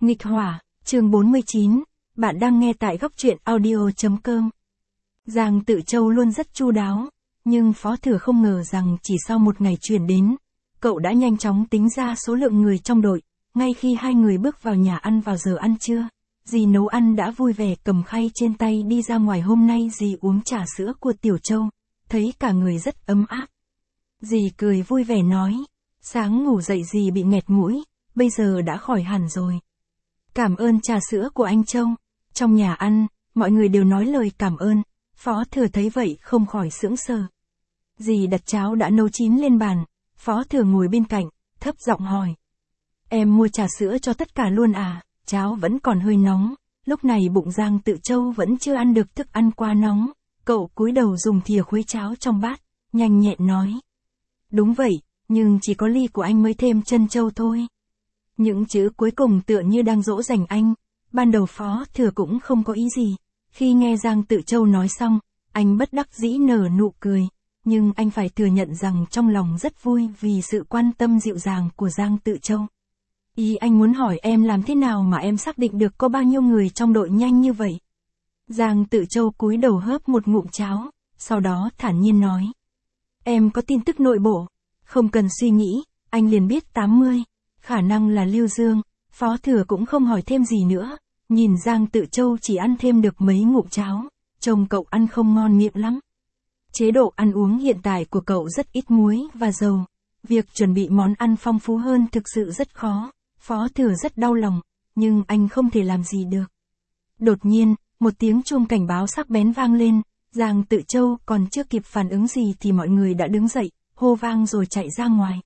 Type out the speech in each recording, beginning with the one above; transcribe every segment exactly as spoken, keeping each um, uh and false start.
Nghịch hỏa, chương bốn mươi chín, bạn đang nghe tại góc truyện audio chấm com. Giang Tự Châu luôn rất chu đáo, nhưng Phó Thừa không ngờ rằng chỉ sau một ngày chuyển đến, cậu đã nhanh chóng tính ra số lượng người trong đội, ngay khi hai người bước vào nhà ăn vào giờ ăn trưa. Dì nấu ăn đã vui vẻ cầm khay trên tay đi ra ngoài. Hôm nay dì uống trà sữa của Tiểu Châu, thấy cả người rất ấm áp. Dì cười vui vẻ nói, sáng ngủ dậy dì bị nghẹt mũi, bây giờ đã khỏi hẳn rồi. Cảm ơn trà sữa của anh Châu. Trong nhà ăn, mọi người đều nói lời cảm ơn, Phó Thừa thấy vậy không khỏi sững sờ. Dì đặt cháo đã nấu chín lên bàn, Phó Thừa ngồi bên cạnh, thấp giọng hỏi. Em mua trà sữa cho tất cả luôn à? Cháo vẫn còn hơi nóng, lúc này bụng Giang Tự Châu vẫn chưa ăn được thức ăn quá nóng, cậu cúi đầu dùng thìa khuấy cháo trong bát, nhanh nhẹn nói. Đúng vậy, nhưng chỉ có ly của anh mới thêm chân châu thôi. Những chữ cuối cùng tựa như đang dỗ dành anh, ban đầu Phó Thừa cũng không có ý gì, khi nghe Giang Tự Châu nói xong, anh bất đắc dĩ nở nụ cười, nhưng anh phải thừa nhận rằng trong lòng rất vui vì sự quan tâm dịu dàng của Giang Tự Châu. Ý anh muốn hỏi em làm thế nào mà em xác định được có bao nhiêu người trong đội nhanh như vậy? Giang Tự Châu cúi đầu hớp một ngụm cháo, sau đó thản nhiên nói. Em có tin tức nội bộ, không cần suy nghĩ, anh liền biết tám mươi, khả năng là Lưu Dương. Phó Thừa cũng không hỏi thêm gì nữa, nhìn Giang Tự Châu chỉ ăn thêm được mấy ngụm cháo, trông cậu ăn không ngon miệng lắm. Chế độ ăn uống hiện tại của cậu rất ít muối và dầu, việc chuẩn bị món ăn phong phú hơn thực sự rất khó. Phó Thừa rất đau lòng, nhưng anh không thể làm gì được. Đột nhiên, một tiếng chuông cảnh báo sắc bén vang lên, Giang Tự Châu còn chưa kịp phản ứng gì thì mọi người đã đứng dậy, hô vang rồi chạy ra ngoài.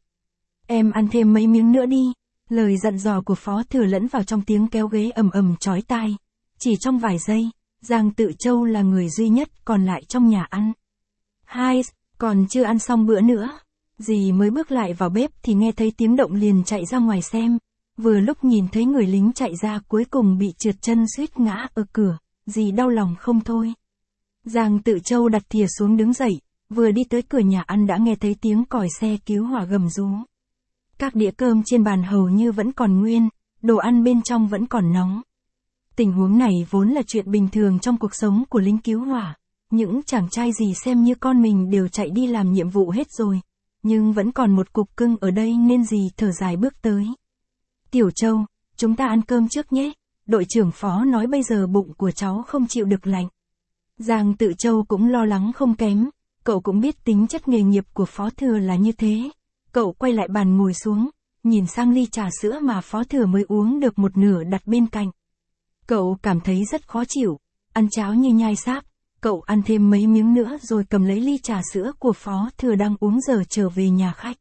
Em ăn thêm mấy miếng nữa đi, lời dặn dò của Phó Thừa lẫn vào trong tiếng kéo ghế ầm ầm chói tai. Chỉ trong vài giây, Giang Tự Châu là người duy nhất còn lại trong nhà ăn. Hai, còn chưa ăn xong bữa nữa, dì mới bước lại vào bếp thì nghe thấy tiếng động liền chạy ra ngoài xem. Vừa lúc nhìn thấy người lính chạy ra cuối cùng bị trượt chân suýt ngã ở cửa, dì đau lòng không thôi. Giang Tự Châu đặt thìa xuống đứng dậy, vừa đi tới cửa nhà ăn đã nghe thấy tiếng còi xe cứu hỏa gầm rú. Các đĩa cơm trên bàn hầu như vẫn còn nguyên, đồ ăn bên trong vẫn còn nóng. Tình huống này vốn là chuyện bình thường trong cuộc sống của lính cứu hỏa. Những chàng trai gì xem như con mình đều chạy đi làm nhiệm vụ hết rồi, nhưng vẫn còn một cục cưng ở đây nên dì thở dài bước tới. Tiểu Châu, chúng ta ăn cơm trước nhé, đội trưởng Phó nói bây giờ bụng của cháu không chịu được lạnh. Giang Tự Châu cũng lo lắng không kém, cậu cũng biết tính chất nghề nghiệp của Phó Thừa là như thế. Cậu quay lại bàn ngồi xuống, nhìn sang ly trà sữa mà Phó Thừa mới uống được một nửa đặt bên cạnh. Cậu cảm thấy rất khó chịu, ăn cháo như nhai sáp, cậu ăn thêm mấy miếng nữa rồi cầm lấy ly trà sữa của Phó Thừa đang uống giờ trở về nhà khách.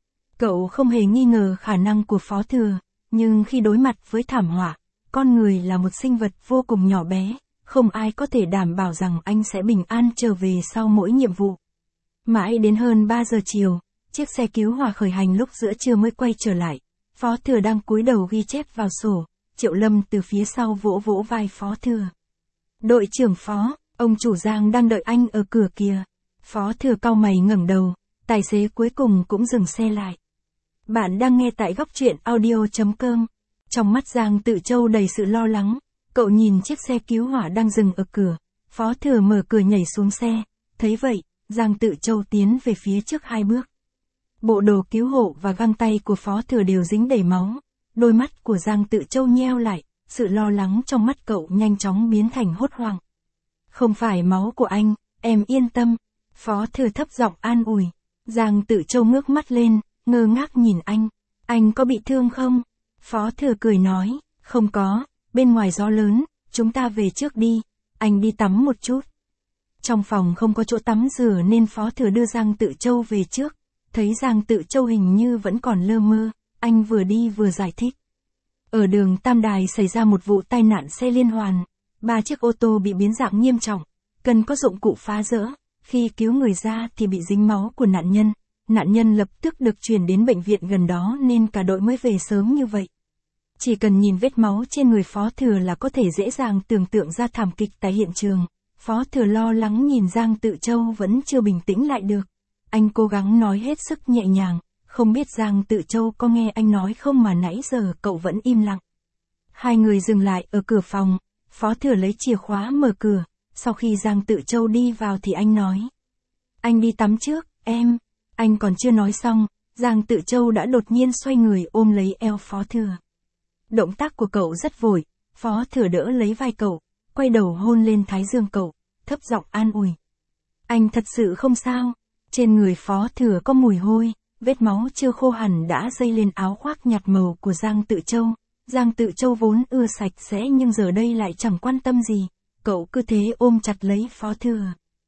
Cậu không hề nghi ngờ khả năng của Phó Thừa. Nhưng khi đối mặt với thảm họa, con người là một sinh vật vô cùng nhỏ bé, không ai có thể đảm bảo rằng anh sẽ bình an trở về sau mỗi nhiệm vụ. Mãi đến hơn ba giờ chiều, chiếc xe cứu hỏa khởi hành lúc giữa trưa mới quay trở lại. Phó Thừa đang cúi đầu ghi chép vào sổ, Triệu Lâm từ phía sau vỗ vỗ vai Phó Thừa. Đội trưởng Phó, ông chủ Giang đang đợi anh ở cửa kìa. Phó Thừa cau mày ngẩng đầu, tài xế cuối cùng cũng dừng xe lại. Bạn đang nghe tại góc truyện audio chấm com. Trong mắt Giang Tự Châu đầy sự lo lắng, cậu nhìn chiếc xe cứu hỏa đang dừng ở cửa, Phó Thừa mở cửa nhảy xuống xe, thấy vậy, Giang Tự Châu tiến về phía trước hai bước. Bộ đồ cứu hộ và găng tay của Phó Thừa đều dính đầy máu, đôi mắt của Giang Tự Châu nheo lại, sự lo lắng trong mắt cậu nhanh chóng biến thành hốt hoảng. Không phải máu của anh, em yên tâm, Phó Thừa thấp giọng an ủi. Giang Tự Châu ngước mắt lên, ngơ ngác nhìn anh, anh có bị thương không? Phó Thừa cười nói, không có, bên ngoài gió lớn, chúng ta về trước đi, anh đi tắm một chút. Trong phòng không có chỗ tắm rửa nên Phó Thừa đưa Giang Tự Châu về trước, thấy Giang Tự Châu hình như vẫn còn lơ mơ, anh vừa đi vừa giải thích. Ở đường Tam Đài xảy ra một vụ tai nạn xe liên hoàn, ba chiếc ô tô bị biến dạng nghiêm trọng, cần có dụng cụ phá rỡ, khi cứu người ra thì bị dính máu của nạn nhân. Nạn nhân lập tức được chuyển đến bệnh viện gần đó nên cả đội mới về sớm như vậy. Chỉ cần nhìn vết máu trên người Phó Thừa là có thể dễ dàng tưởng tượng ra thảm kịch tại hiện trường. Phó Thừa lo lắng nhìn Giang Tự Châu vẫn chưa bình tĩnh lại được. Anh cố gắng nói hết sức nhẹ nhàng, không biết Giang Tự Châu có nghe anh nói không mà nãy giờ cậu vẫn im lặng. Hai người dừng lại ở cửa phòng, Phó Thừa lấy chìa khóa mở cửa, sau khi Giang Tự Châu đi vào thì anh nói. Anh đi tắm trước, em. Anh còn chưa nói xong, Giang Tự Châu đã đột nhiên xoay người ôm lấy eo Phó Thừa. Động tác của cậu rất vội, Phó Thừa đỡ lấy vai cậu, quay đầu hôn lên thái dương cậu, thấp giọng an ủi. Anh thật sự không sao. Trên người Phó Thừa có mùi hôi, vết máu chưa khô hẳn đã dây lên áo khoác nhạt màu của Giang Tự Châu. Giang Tự Châu vốn ưa sạch sẽ nhưng giờ đây lại chẳng quan tâm gì, cậu cứ thế ôm chặt lấy Phó Thừa.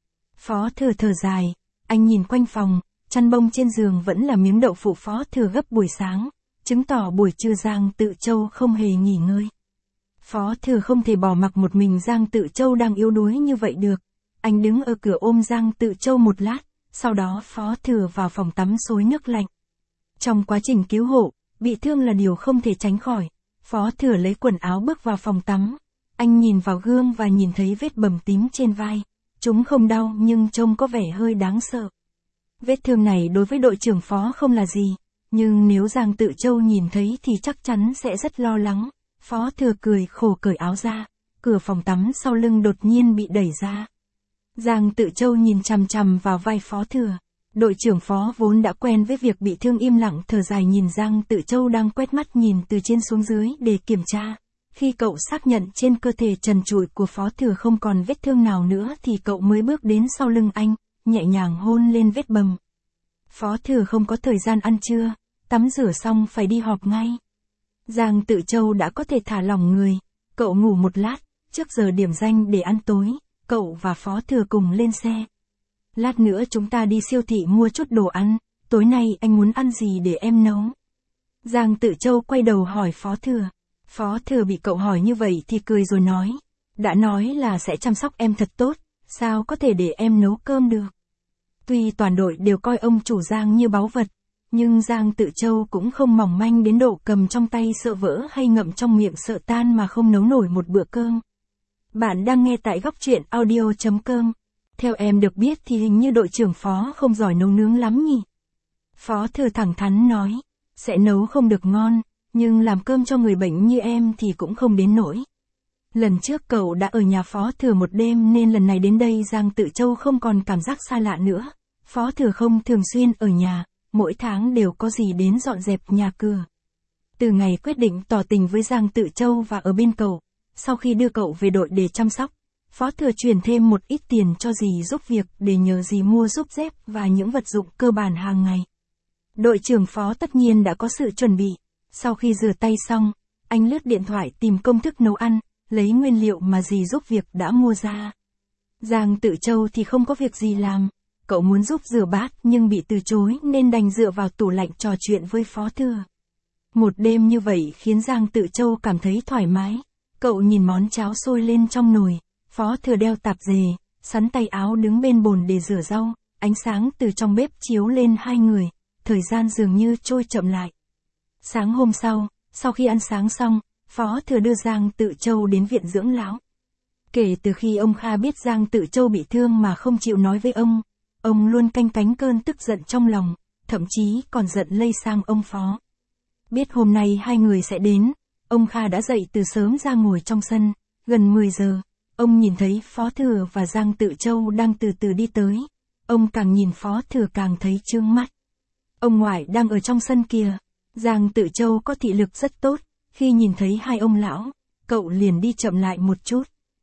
Phó Thừa thở dài, anh nhìn quanh phòng, chăn bông trên giường vẫn là miếng đậu phụ Phó Thừa gấp buổi sáng, chứng tỏ buổi trưa Giang Tự Châu không hề nghỉ ngơi. Phó Thừa không thể bỏ mặc một mình Giang Tự Châu đang yếu đuối như vậy được. Anh đứng ở cửa ôm Giang Tự Châu một lát, sau đó Phó Thừa vào phòng tắm xối nước lạnh. Trong quá trình cứu hộ, bị thương là điều không thể tránh khỏi. Phó Thừa lấy quần áo bước vào phòng tắm. Anh nhìn vào gương và nhìn thấy vết bầm tím trên vai. Chúng không đau nhưng trông có vẻ hơi đáng sợ. Vết thương này đối với đội trưởng Phó không là gì, nhưng nếu Giang Tự Châu nhìn thấy thì chắc chắn sẽ rất lo lắng. Phó Thừa cười khổ cởi áo ra, cửa phòng tắm sau lưng đột nhiên bị đẩy ra. Giang Tự Châu nhìn chằm chằm vào vai Phó Thừa. Đội trưởng Phó vốn đã quen với việc bị thương im lặng thở dài nhìn Giang Tự Châu đang quét mắt nhìn từ trên xuống dưới để kiểm tra. Khi cậu xác nhận trên cơ thể trần trụi của Phó Thừa không còn vết thương nào nữa thì cậu mới bước đến sau lưng anh, nhẹ nhàng hôn lên vết bầm. Phó Thừa không có thời gian ăn trưa, tắm rửa xong phải đi họp ngay. Giang Tự Châu đã có thể thả lỏng người, cậu ngủ một lát, trước giờ điểm danh để ăn tối, cậu và Phó Thừa cùng lên xe. Lát nữa chúng ta đi siêu thị mua chút đồ ăn, tối nay anh muốn ăn gì để em nấu? Giang Tự Châu quay đầu hỏi Phó Thừa. Phó Thừa bị cậu hỏi như vậy thì cười rồi nói. Đã nói là sẽ chăm sóc em thật tốt, sao có thể để em nấu cơm được? Tuy toàn đội đều coi ông chủ Giang như báu vật, nhưng Giang Tự Châu cũng không mỏng manh đến độ cầm trong tay sợ vỡ hay ngậm trong miệng sợ tan mà không nấu nổi một bữa cơm. Bạn đang nghe tại góc truyện audio chấm com. Theo em được biết thì hình như đội trưởng Phó không giỏi nấu nướng lắm nhỉ? Phó Thừa thẳng thắn nói, sẽ nấu không được ngon, nhưng làm cơm cho người bệnh như em thì cũng không đến nỗi. Lần trước cậu đã ở nhà Phó Thừa một đêm nên lần này đến đây Giang Tự Châu không còn cảm giác xa lạ nữa. Phó Thừa không thường xuyên ở nhà, mỗi tháng đều có gì đến dọn dẹp nhà cửa. Từ ngày quyết định tỏ tình với Giang Tự Châu và ở bên cậu, sau khi đưa cậu về đội để chăm sóc, Phó Thừa chuyển thêm một ít tiền cho dì giúp việc để nhờ dì mua giúp dép và những vật dụng cơ bản hàng ngày. Đội trưởng Phó tất nhiên đã có sự chuẩn bị. Sau khi rửa tay xong, anh lướt điện thoại tìm công thức nấu ăn, lấy nguyên liệu mà dì giúp việc đã mua ra. Giang Tự Châu thì không có việc gì làm, cậu muốn giúp rửa bát nhưng bị từ chối nên đành dựa vào tủ lạnh trò chuyện với Phó Thừa. Một đêm như vậy khiến Giang Tự Châu cảm thấy thoải mái. Cậu nhìn món cháo sôi lên trong nồi, Phó Thừa đeo tạp dề, sắn tay áo đứng bên bồn để rửa rau, ánh sáng từ trong bếp chiếu lên hai người, thời gian dường như trôi chậm lại. Sáng hôm sau, sau khi ăn sáng xong, Phó Thừa đưa Giang Tự Châu đến viện dưỡng lão. Kể từ khi ông Kha biết Giang Tự Châu bị thương mà không chịu nói với ông, ông luôn canh cánh cơn tức giận trong lòng, thậm chí còn giận lây sang ông Phó. Biết hôm nay hai người sẽ đến, ông Kha đã dậy từ sớm ra ngồi trong sân, gần mười giờ, ông nhìn thấy Phó Thừa và Giang Tự Châu đang từ từ đi tới, ông càng nhìn Phó Thừa càng thấy chướng mắt. Ông ngoại đang ở trong sân kìa. Giang Tự Châu có thị lực rất tốt, khi nhìn thấy hai ông lão, cậu liền đi chậm lại một chút.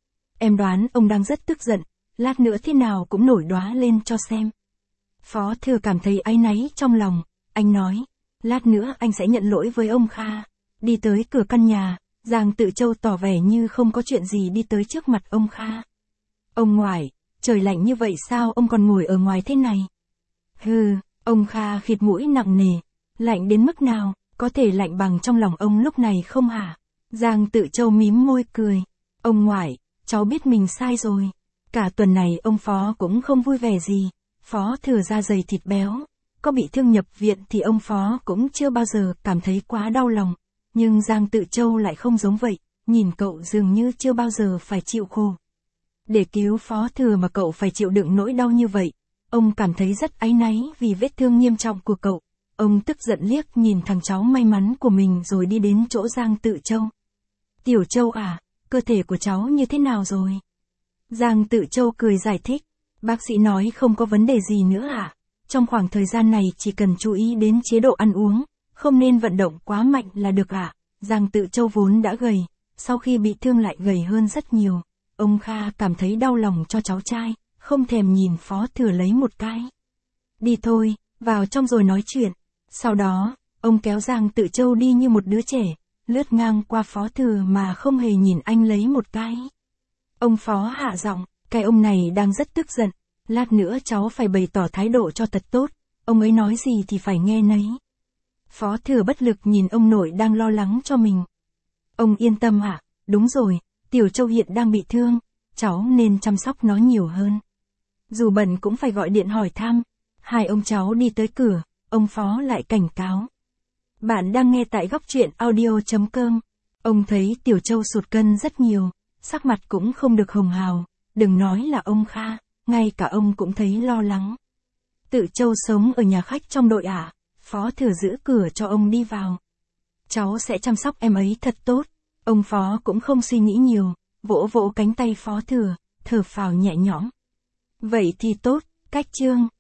Em đoán ông đang rất tức giận, lát nữa thế nào cũng nổi đoá lên cho xem. Phó Thừa cảm thấy áy náy trong lòng, anh nói, lát nữa anh sẽ nhận lỗi với ông Kha. Đi tới cửa căn nhà, Giang Tự Châu tỏ vẻ như không có chuyện gì đi tới trước mặt ông Kha. Ông ngoại, trời lạnh như vậy sao ông còn ngồi ở ngoài thế này? Hừ, ông Kha khịt mũi nặng nề. Lạnh đến mức nào, có thể lạnh bằng trong lòng ông lúc này không hả? Giang Tự Châu mím môi cười. Ông ngoại, cháu biết mình sai rồi. Cả tuần này ông Phó cũng không vui vẻ gì. Phó Thừa da dày thịt béo. Có bị thương nhập viện thì ông Phó cũng chưa bao giờ cảm thấy quá đau lòng. Nhưng Giang Tự Châu lại không giống vậy. Nhìn cậu dường như chưa bao giờ phải chịu khổ. Để cứu Phó Thừa mà cậu phải chịu đựng nỗi đau như vậy. Ông cảm thấy rất áy náy vì vết thương nghiêm trọng của cậu. Ông tức giận liếc nhìn thằng cháu may mắn của mình rồi đi đến chỗ Giang Tự Châu. Tiểu Châu à, cơ thể của cháu như thế nào rồi? Giang Tự Châu cười giải thích. Bác sĩ nói không có vấn đề gì nữa ạ. À? Trong khoảng thời gian này chỉ cần chú ý đến chế độ ăn uống, không nên vận động quá mạnh là được ạ. À? Giang Tự Châu vốn đã gầy, sau khi bị thương lại gầy hơn rất nhiều. Ông Kha cảm thấy đau lòng cho cháu trai, không thèm nhìn Phó Thừa lấy một cái. Đi thôi, vào trong rồi nói chuyện. Sau đó, ông kéo Giang Tự Châu đi như một đứa trẻ, lướt ngang qua Phó Thừa mà không hề nhìn anh lấy một cái. Ông Phó hạ giọng, cái ông này đang rất tức giận, lát nữa cháu phải bày tỏ thái độ cho thật tốt, ông ấy nói gì thì phải nghe nấy. Phó Thừa bất lực nhìn ông nội đang lo lắng cho mình. Ông yên tâm ạ, à? Đúng rồi, Tiểu Châu hiện đang bị thương, cháu nên chăm sóc nó nhiều hơn. Dù bận cũng phải gọi điện hỏi thăm. Hai ông cháu đi tới cửa, ông Phó lại cảnh cáo. Bạn đang nghe tại góc truyện audio chấm com. Ông thấy Tiểu Châu sụt cân rất nhiều, sắc mặt cũng không được hồng hào, đừng nói là ông Kha, ngay cả ông cũng thấy lo lắng. Tự Châu sống ở nhà khách trong đội ạ, à? Phó Thừa giữ cửa cho ông đi vào. Cháu sẽ chăm sóc em ấy thật tốt. Ông Phó cũng không suy nghĩ nhiều, vỗ vỗ cánh tay Phó Thừa, thở phào nhẹ nhõm. Vậy thì tốt, Cách Trương.